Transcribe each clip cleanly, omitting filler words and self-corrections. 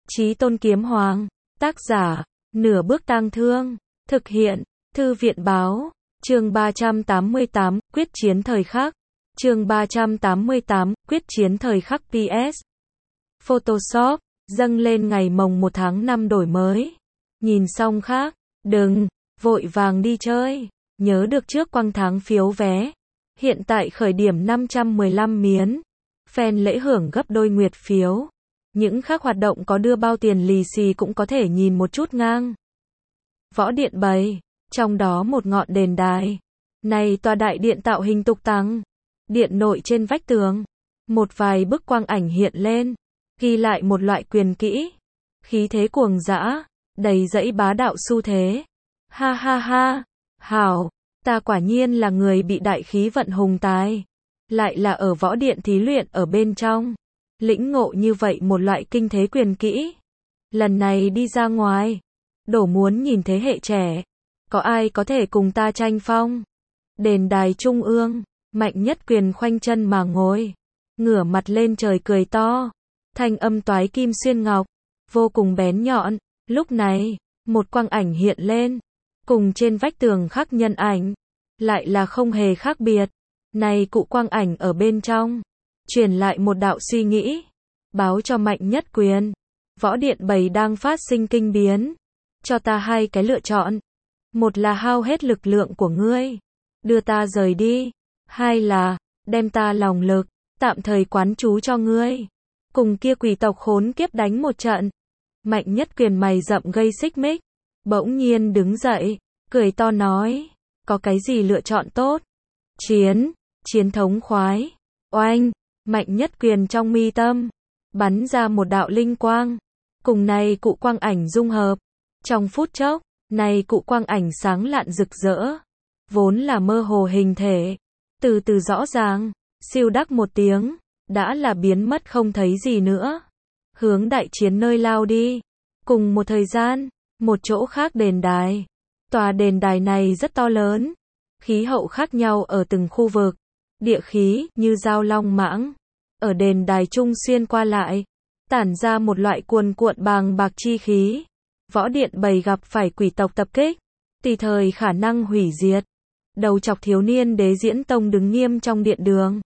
Chí Tôn Kiếm Hoàng, tác giả, Nửa Bước Tang Thương, thực hiện, Thư viện Báo, chương 388, quyết chiến thời khắc, chương 388, quyết chiến thời khắc PS. Photoshop, dâng lên ngày mồng 1 tháng 5 đổi mới. Nhìn xong khác, đừng, vội vàng đi chơi, nhớ được trước quăng tháng phiếu vé. Hiện tại khởi điểm 515 miến, fan lễ hưởng gấp đôi nguyệt phiếu. Những khác hoạt động có đưa bao tiền lì xì cũng có thể nhìn một chút ngang. Võ Điện bày, trong đó một ngọn đền đài. Này tòa đại điện tạo hình tục tằng. Điện nội trên vách tường, một vài bức quang ảnh hiện lên, ghi lại một loại quyền kỹ. Khí thế cuồng dã, đầy dẫy bá đạo xu thế. Ha ha ha, hảo, ta quả nhiên là người bị đại khí vận hùng tài. Lại là ở võ điện thí luyện ở bên trong. Lĩnh ngộ như vậy một loại kinh thế quyền kỹ. Lần này đi ra ngoài, đổ muốn nhìn thế hệ trẻ. Có ai có thể cùng ta tranh phong? Đền đài trung ương, Mạnh Nhất Quyền khoanh chân mà ngồi. Ngửa mặt lên trời cười to. Thanh âm toái kim xuyên ngọc, vô cùng bén nhọn. Lúc này, một quang ảnh hiện lên. Cùng trên vách tường khắc nhân ảnh. Lại là không hề khác biệt. Này cụ quang ảnh ở bên trong. Truyền lại một đạo suy nghĩ. Báo cho Mạnh Nhất Quyền. Võ điện bầy đang phát sinh kinh biến. Cho ta hai cái lựa chọn. Một là hao hết lực lượng của ngươi, đưa ta rời đi. Hai là, đem ta lòng lực, tạm thời quán trú cho ngươi. Cùng kia quỷ tộc khốn kiếp đánh một trận. Mạnh Nhất Quyền mày rậm gây xích mích. Bỗng nhiên đứng dậy, cười to nói. Có cái gì lựa chọn tốt? Chiến thống khoái. Oanh, Mạnh Nhất Quyền trong mi tâm. Bắn ra một đạo linh quang. Cùng này cụ quang ảnh dung hợp. Trong phút chốc, này cụ quang ảnh sáng lạn rực rỡ. Vốn là mơ hồ hình thể. Từ từ rõ ràng, siêu đắc một tiếng, đã là biến mất không thấy gì nữa. Hướng đại chiến nơi lao đi. Cùng một thời gian, một chỗ khác đền đài. Tòa đền đài này rất to lớn. Khí hậu khác nhau ở từng khu vực. Địa khí như dao long mãng. Ở đền đài trung xuyên qua lại. Tản ra một loại cuồn cuộn bàng bạc chi khí. Võ điện bầy gặp phải quỷ tộc tập kích. Tùy thời khả năng hủy diệt. Đầu chọc thiếu niên Đế Diễn Tông đứng nghiêm trong điện đường.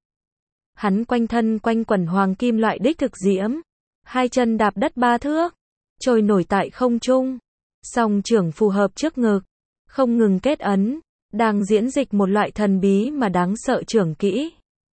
Hắn quanh thân quanh quẩn hoàng kim loại đích thực diễm. Hai chân đạp đất 3 thước. Trôi nổi tại không trung. Song trưởng phù hợp trước ngực. Không ngừng kết ấn. Đang diễn dịch một loại thần bí mà đáng sợ trưởng kỹ.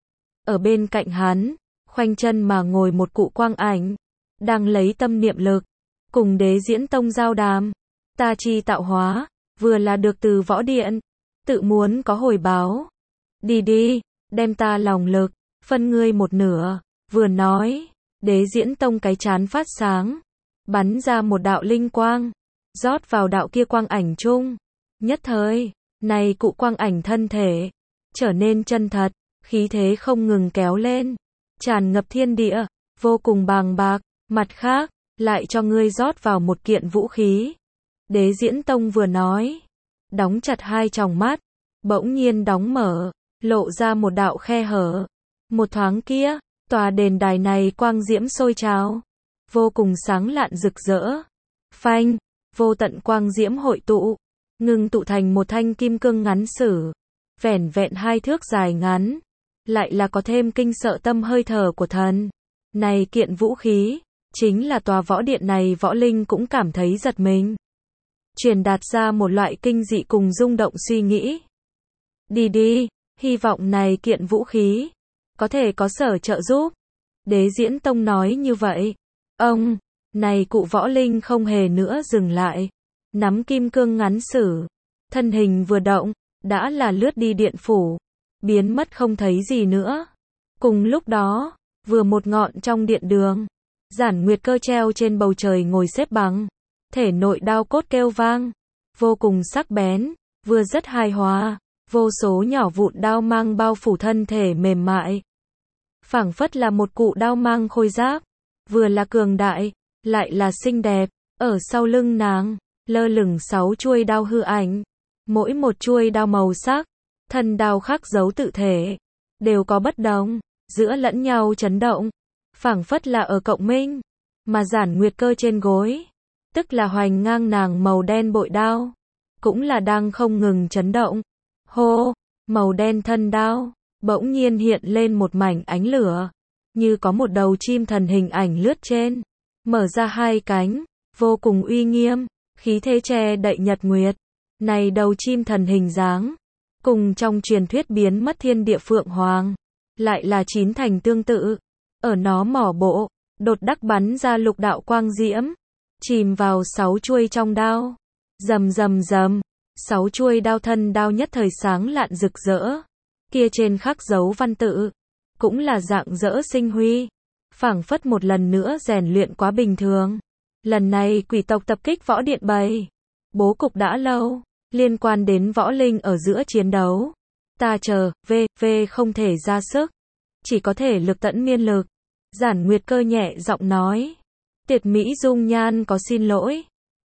Ở bên cạnh hắn, khoanh chân mà ngồi một cụ quang ảnh. Đang lấy tâm niệm lực. Cùng Đế Diễn Tông giao đàm. Ta chi tạo hóa. Vừa là được từ võ điện. Tự muốn có hồi báo. Đi đi, đem ta lòng lực. Phân ngươi một nửa. Vừa nói. Đế Diễn Tông cái chán phát sáng. Bắn ra một đạo linh quang. Rót vào đạo kia quang ảnh chung. Nhất thời. Này cụ quang ảnh thân thể. Trở nên chân thật. Khí thế không ngừng kéo lên. Tràn ngập thiên địa. Vô cùng bàng bạc. Mặt khác. Lại cho ngươi rót vào một kiện vũ khí. Đế Diễn Tông vừa nói. Đóng chặt hai tròng mắt. Bỗng nhiên đóng mở. Lộ ra một đạo khe hở. Một thoáng kia. Tòa đền đài này quang diễm sôi trào. Vô cùng sáng lạn rực rỡ. Phanh. Vô tận quang diễm hội tụ. Ngưng tụ thành một thanh kim cương ngắn sử. Vẻn vẹn 2 thước dài ngắn. Lại là có thêm kinh sợ tâm hơi thở của thần. Này kiện vũ khí. Chính là tòa võ điện này võ linh cũng cảm thấy giật mình. Truyền đạt ra một loại kinh dị cùng rung động suy nghĩ. Đi đi, hy vọng này kiện vũ khí. Có thể có sở trợ giúp. Đế Diễn Tông nói như vậy. Ông, này cụ võ linh không hề nữa dừng lại. Nắm kim cương ngắn sử. Thân hình vừa động, đã là lướt đi điện phủ. Biến mất không thấy gì nữa. Cùng lúc đó, vừa một ngọn trong điện đường. Giản Nguyệt Cơ treo trên bầu trời ngồi xếp bằng. Thể nội đao cốt kêu vang. Vô cùng sắc bén. Vừa rất hài hòa. Vô số nhỏ vụn đao mang bao phủ thân thể mềm mại. Phảng phất là một cụ đao mang khôi giáp. Vừa là cường đại. Lại là xinh đẹp. Ở sau lưng nàng. Lơ lửng 6 chuôi đao hư ảnh. Mỗi một chuôi đao màu sắc. Thân đao khắc dấu tự thể. Đều có bất đồng. Giữa lẫn nhau chấn động. Phảng phất là ở cộng minh. mà Giản Nguyệt Cơ trên gối, tức là hoành ngang nàng màu đen bội đao, cũng là đang không ngừng chấn động. Hô, màu đen thân đao, bỗng nhiên hiện lên một mảnh ánh lửa, như có một đầu chim thần hình ảnh lướt trên, mở ra hai cánh, vô cùng uy nghiêm, khí thế che đậy nhật nguyệt. Này đầu chim thần hình dáng, cùng trong truyền thuyết biến mất thiên địa phượng hoàng, lại là chín thành tương tự. Ở nó mỏ bộ, đột đắc bắn ra lục đạo quang diễm, chìm vào 6 chuôi trong đao. Rầm rầm rầm, 6 chuôi đao thân đao nhất thời sáng lạn rực rỡ. Kia trên khắc dấu văn tự, cũng là dạng dỡ sinh huy, phảng phất một lần nữa rèn luyện quá bình thường. Lần này quỷ tộc tập kích võ điện bầy, bố cục đã lâu, liên quan đến võ linh ở giữa chiến đấu. Ta chờ, v không thể ra sức, chỉ có thể lực tận miên lực. Giản Nguyệt Cơ nhẹ giọng nói. Tiệt Mỹ dung nhan có xin lỗi.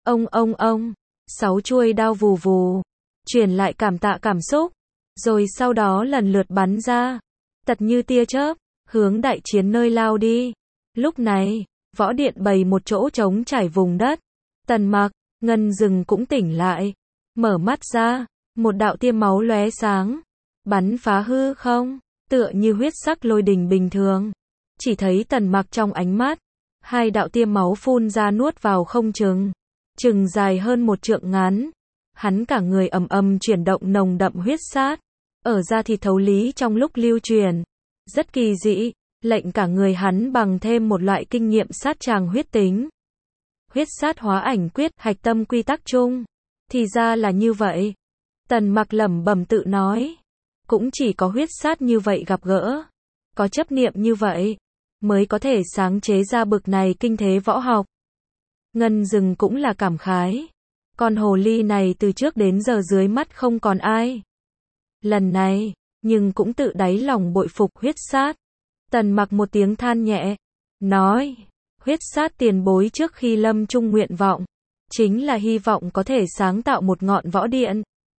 Ông, 6 chuôi đao vù vù, truyền lại cảm tạ cảm xúc, rồi sau đó lần lượt bắn ra, tật như tia chớp, hướng đại chiến nơi lao đi. Lúc này, võ điện bày một chỗ trống trải vùng đất. Tần Mặc, Ngân Dừng cũng tỉnh lại, mở mắt ra, một đạo tia máu lóe sáng, bắn phá hư không, tựa như huyết sắc lôi đình bình thường. Chỉ thấy Tần Mặc trong ánh mắt, hai đạo tia máu phun ra nuốt vào không chừng dài hơn 1 trượng ngắn. Hắn cả người ầm ầm chuyển động nồng đậm huyết sát, ở da thịt thấu lý trong lúc lưu truyền, rất kỳ dị, lệnh cả người hắn bằng thêm một loại kinh nghiệm sát tràng huyết tính. Huyết sát hóa ảnh quyết, hạch tâm quy tắc chung. Thì ra là như vậy. Tần Mặc lẩm bẩm tự nói. Cũng chỉ có huyết sát như vậy gặp gỡ, có chấp niệm như vậy, mới có thể sáng chế ra bực này kinh thế võ học. Ngân Dừng cũng là cảm khái. Con hồ ly này từ trước đến giờ dưới mắt không còn ai. Lần này, nhưng cũng tự đáy lòng bội phục huyết sát. Tần Mặc một tiếng than nhẹ, nói, huyết sát tiền bối trước khi lâm chung nguyện vọng, chính là hy vọng có thể sáng tạo một ngọn võ điện,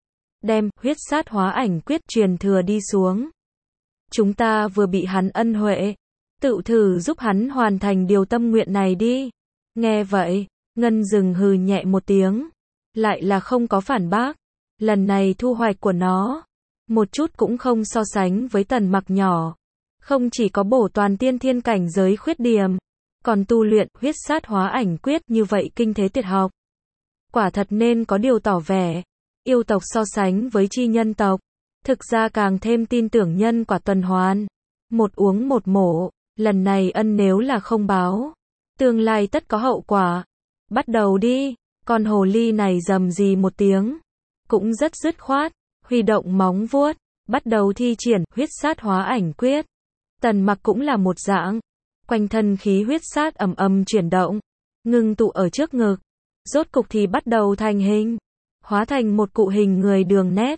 đem huyết sát hóa ảnh quyết truyền thừa đi xuống. Chúng ta vừa bị hắn ân huệ, tự thử giúp hắn hoàn thành điều tâm nguyện này đi. Nghe vậy, Ngân Dừng hừ nhẹ một tiếng, lại là không có phản bác. Lần này thu hoạch của nó, một chút cũng không so sánh với Tần Mặc nhỏ. Không chỉ có bổ toàn tiên thiên cảnh giới khuyết điểm, còn tu luyện huyết sát hóa ảnh quyết như vậy kinh thế tuyệt học. Quả thật nên có điều tỏ vẻ, yêu tộc so sánh với chi nhân tộc, thực ra càng thêm tin tưởng nhân quả tuần hoàn. Một uống một mổ, lần này ân nếu là không báo, tương lai tất có hậu quả. Bắt đầu đi, con hồ ly này rầm rì một tiếng, cũng rất dứt khoát, huy động móng vuốt, bắt đầu thi triển huyết sát hóa ảnh quyết. Tần Mặc cũng là một dạng, quanh thân khí huyết sát ầm ầm chuyển động, ngưng tụ ở trước ngực, rốt cục thì bắt đầu thành hình, hóa thành một cụ hình người đường nét.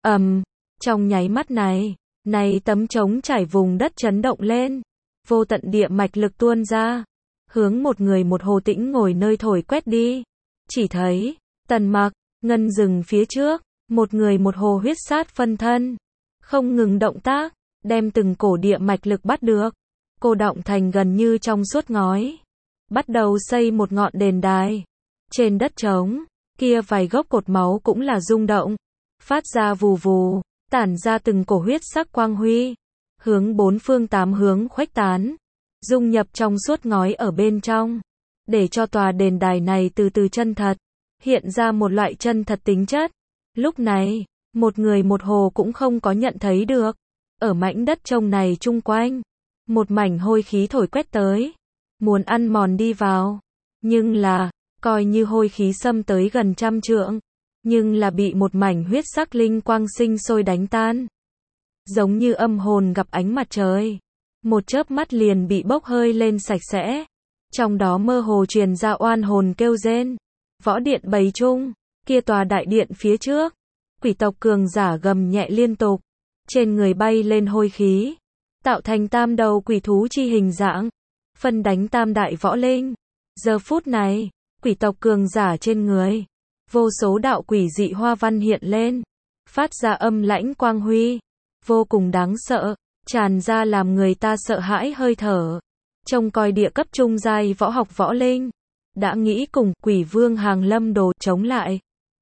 Trong nháy mắt này tấm trống trải vùng đất chấn động lên, vô tận địa mạch lực tuôn ra, hướng một người một hồ tĩnh ngồi nơi thổi quét đi. Chỉ thấy, Tần Mặc, Ngân Dừng phía trước, một người một hồ huyết sát phân thân, không ngừng động tác, đem từng cổ địa mạch lực bắt được, cô đọng thành gần như trong suốt ngói. Bắt đầu xây một ngọn đền đài. Trên đất trống, kia vài gốc cột máu cũng là rung động, phát ra vù vù, tản ra từng cổ huyết sắc quang huy, hướng 4 phương 8 hướng khuếch tán, dung nhập trong suốt ngói ở bên trong, để cho tòa đền đài này từ từ chân thật, hiện ra một loại chân thật tính chất. Lúc này, một người một hồ cũng không có nhận thấy được. Ở mảnh đất trông này chung quanh, một mảnh hôi khí thổi quét tới, muốn ăn mòn đi vào. Nhưng là, coi như hôi khí xâm tới gần 100 trượng, nhưng là bị một mảnh huyết sắc linh quang sinh sôi đánh tan. Giống như âm hồn gặp ánh mặt trời, một chớp mắt liền bị bốc hơi lên sạch sẽ. Trong đó mơ hồ truyền ra oan hồn kêu rên. Võ điện bầy chung, kia tòa đại điện phía trước, quỷ tộc cường giả gầm nhẹ liên tục, trên người bay lên hôi khí, tạo thành tam đầu quỷ thú chi hình dạng, phân đánh tam đại võ linh. Giờ phút này, quỷ tộc cường giả trên người, vô số đạo quỷ dị hoa văn hiện lên, phát ra âm lãnh quang huy, vô cùng đáng sợ, tràn ra làm người ta sợ hãi hơi thở. trông coi địa cấp trung giai võ học võ linh, đã nghĩ cùng Quỷ Vương Hàng Lâm Đồ chống lại.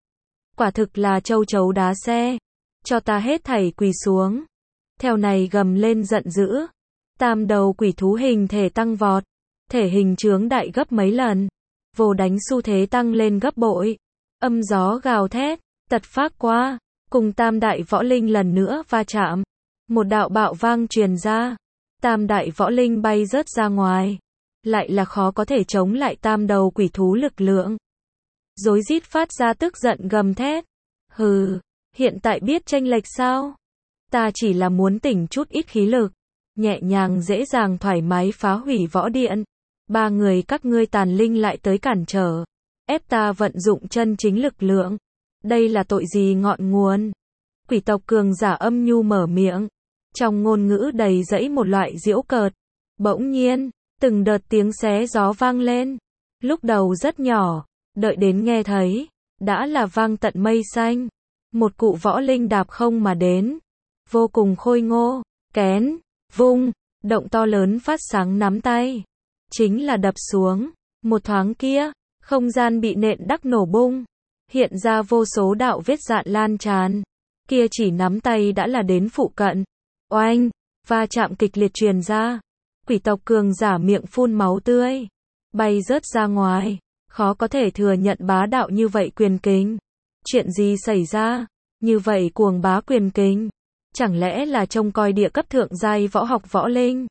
Quả thực là châu chấu đá xe, cho ta hết thảy quỳ xuống. Theo này gầm lên giận dữ, tam đầu quỷ thú hình thể tăng vọt, thể hình chướng đại gấp mấy lần, vồ đánh xu thế tăng lên gấp bội, âm gió gào thét, tật phác qua, cùng tam đại võ linh lần nữa va chạm, một đạo bạo vang truyền ra, tam đại võ linh bay rớt ra ngoài, lại là khó có thể chống lại tam đầu quỷ thú lực lượng. Rối rít phát ra tức giận gầm thét, hừ, hiện tại biết chênh lệch sao? Ta chỉ là muốn tỉnh chút ít khí lực, nhẹ nhàng dễ dàng thoải mái phá hủy võ điện. Ba người các ngươi tàn linh lại tới cản trở, ép ta vận dụng chân chính lực lượng. Đây là tội gì ngọn nguồn? Quỷ tộc cường giả âm nhu mở miệng, trong ngôn ngữ đầy dẫy một loại giễu cợt. Bỗng nhiên, từng đợt tiếng xé gió vang lên. Lúc đầu rất nhỏ, đợi đến nghe thấy, đã là vang tận mây xanh. Một cụ võ linh đạp không mà đến, vô cùng khôi ngô, kén, vung, động to lớn phát sáng nắm tay. Chính là đập xuống, một thoáng kia, không gian bị nện đắc nổ bung, hiện ra vô số đạo vết dạn lan tràn. Kia chỉ nắm tay đã là đến phụ cận. Oanh, va chạm kịch liệt truyền ra. Quỷ tộc cường giả miệng phun máu tươi, bay rớt ra ngoài, khó có thể thừa nhận bá đạo như vậy quyền kính. Chuyện gì xảy ra? Như vậy cuồng bá quyền kính, chẳng lẽ là trông coi địa cấp thượng giai võ học võ linh?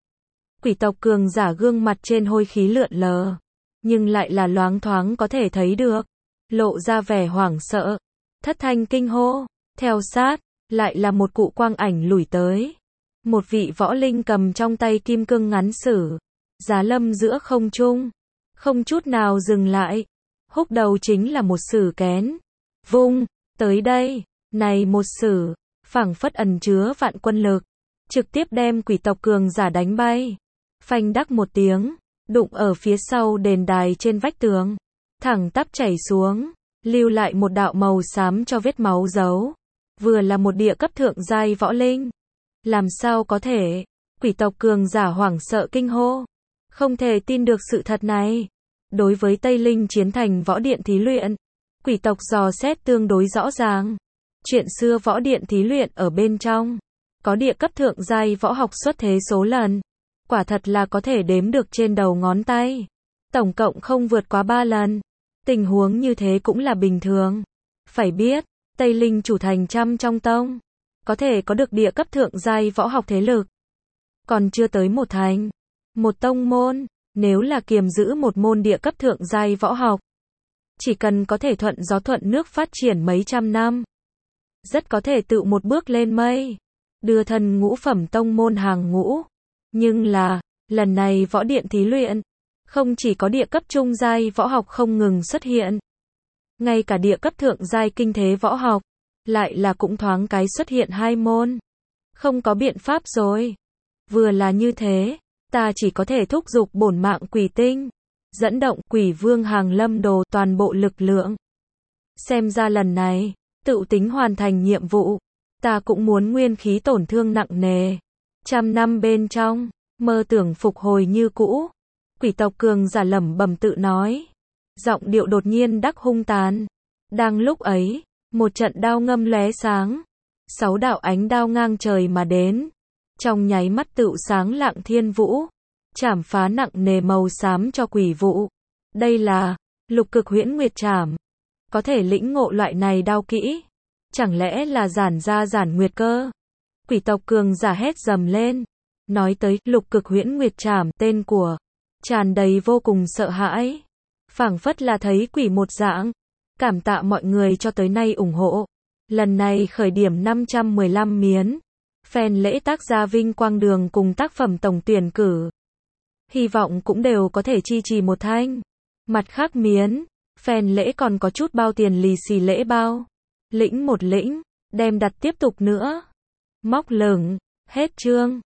Quỷ tộc cường giả gương mặt trên hôi khí lượn lờ, nhưng lại là loáng thoáng có thể thấy được, lộ ra vẻ hoảng sợ, thất thanh kinh hô, theo sát, lại là một cụ quang ảnh lủi tới. Một vị võ linh cầm trong tay kim cương ngắn sử, giá lâm giữa không trung, không chút nào dừng lại, húc đầu chính là một sử kén, vung, tới đây, này một sử, phảng phất ẩn chứa vạn quân lực, trực tiếp đem quỷ tộc cường giả đánh bay. Phanh đắc một tiếng, đụng ở phía sau đền đài trên vách tường, thẳng tắp chảy xuống, lưu lại một đạo màu xám cho vết máu dấu. Vừa là một địa cấp thượng giai võ linh, làm sao có thể? Quỷ tộc cường giả hoảng sợ kinh hô, không thể tin được sự thật này. Đối với Tây Linh chiến thành võ điện thí luyện, quỷ tộc dò xét tương đối rõ ràng. Chuyện xưa võ điện thí luyện ở bên trong, có địa cấp thượng giai võ học xuất thế số lần, quả thật là có thể đếm được trên đầu ngón tay. Tổng cộng không vượt quá 3 lần. Tình huống như thế cũng là bình thường. Phải biết, Tây Linh chủ thành trăm trong tông, có thể có được địa cấp thượng giai võ học thế lực. Còn chưa tới một thành, một tông môn, nếu là kiềm giữ một môn địa cấp thượng giai võ học, chỉ cần có thể thuận gió thuận nước phát triển mấy trăm năm, rất có thể tự một bước lên mây, đưa thân ngũ phẩm tông môn hàng ngũ. Nhưng là, lần này võ điện thí luyện, không chỉ có địa cấp trung giai võ học không ngừng xuất hiện, ngay cả địa cấp thượng giai kinh thế võ học, lại là cũng thoáng cái xuất hiện 2 môn. Không có biện pháp rồi. Vừa là như thế, ta chỉ có thể thúc giục bổn mạng quỷ tinh, dẫn động Quỷ Vương Hàng Lâm Đồ toàn bộ lực lượng. Xem ra lần này, tự tính hoàn thành nhiệm vụ, ta cũng muốn nguyên khí tổn thương nặng nề. 100 năm bên trong, mơ tưởng phục hồi như cũ. Quỷ tộc cường giả lẩm bẩm tự nói. Giọng điệu đột nhiên đắc hung tàn. Đang lúc ấy, một trận đao ngâm lóe sáng. 6 đạo ánh đao ngang trời mà đến. Trong nháy mắt tựu sáng lạng thiên vũ. Chảm phá nặng nề màu xám cho quỷ vụ. Đây là Lục Cực Huyễn Nguyệt Chảm. Có thể lĩnh ngộ loại này đao kỹ. Chẳng lẽ là giản ra giản nguyệt cơ? Quỷ tộc cường giả hét dầm lên. Nói tới Lục Cực Huyễn Nguyệt Chảm, tên của tràn đầy vô cùng sợ hãi. Phảng phất là thấy quỷ một dạng. Cảm tạ mọi người cho tới nay ủng hộ. Lần này khởi điểm 515 miến. Fan lễ tác gia vinh quang đường cùng tác phẩm tổng tuyển cử. Hy vọng cũng đều có thể chi trì một thanh. Mặt khác miến, fan lễ còn có chút bao tiền lì xì lễ bao. Lĩnh một lĩnh, đem đặt tiếp tục nữa. Móc lửng, hết chương.